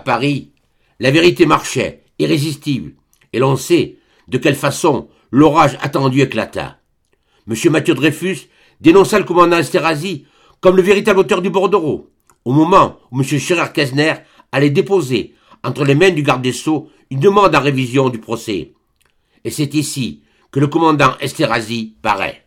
Paris, la vérité marchait, irrésistible, et l'on sait de quelle façon l'orage attendu éclata. M. Mathieu Dreyfus dénonça le commandant Esterhazy comme le véritable auteur du bordereau, au moment où M. Scherer-Kessner allait déposer entre les mains du garde des Sceaux une demande en révision du procès. Et c'est ici que le commandant Esterhazy paraît.